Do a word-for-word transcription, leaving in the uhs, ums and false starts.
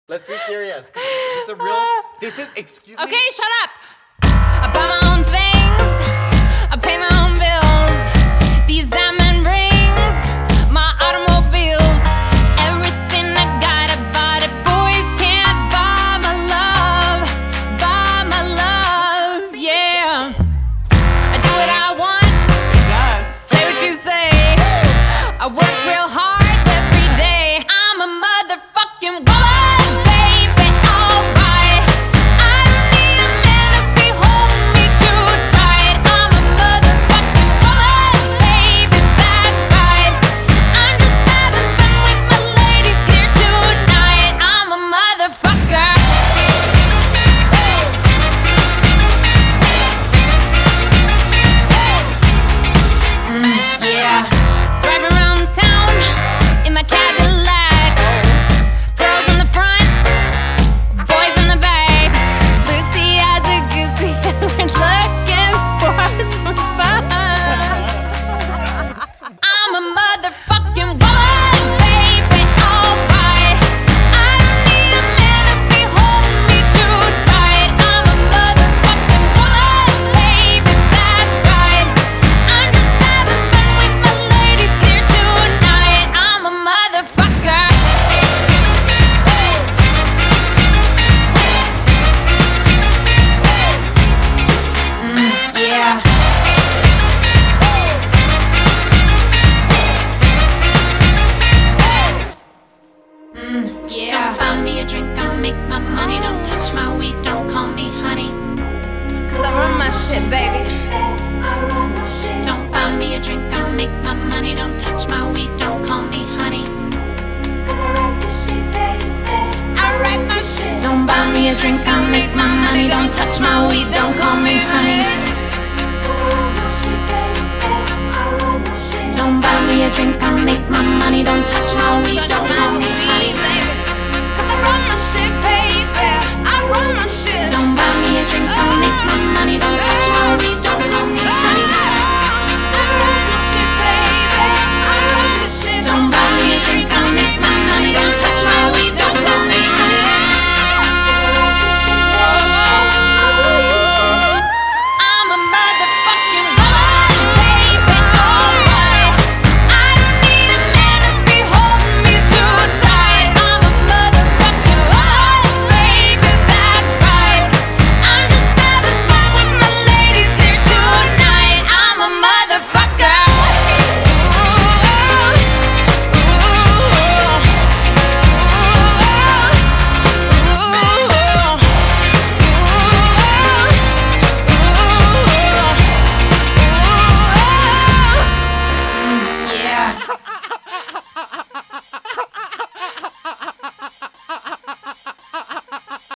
Let's be serious. This is a real. This is. Excuse me. Okay, shut up. I buy my own things. I pay my own bills. These diamond rings, my automobiles, everything I got, I bought it. Boys can't buy my love, buy my love. Yeah, I do what I want. Yes. Say what you say. I work real hard every day. I'm a motherfucking woman, baby. Alright. I don't need a man to be holding me too tight. I'm a motherfucking woman, baby. That's right. I'm just having fun with my ladies here tonight. I'm a motherfucker. Mm, yeah. Driving around town in my Cadillac. Girls in the front, boys in the back. Blue sea as a goosey, and we're looking for some fun. I'm a motherfucking woman, baby. Alright. I don't need a man to be holding me too tight. I'm a motherfucking woman, baby. That's right. I'm just having fun with my ladies here tonight. I'm a motherfucker. Mm, yeah. Mm, yeah. Don't buy me a drink, I'll make my money. Don't touch my weed, don't call me honey. Cause I run my shit, baby. Don't buy me a drink, I'll make my money. Don't touch my weed, don't call me honey. I write my shit. Don't buy me a drink, I'll make my money. Don't touch my weed, don't call me honey. Don't buy me a drink, I'll make my money. Don't touch my weed, don't call me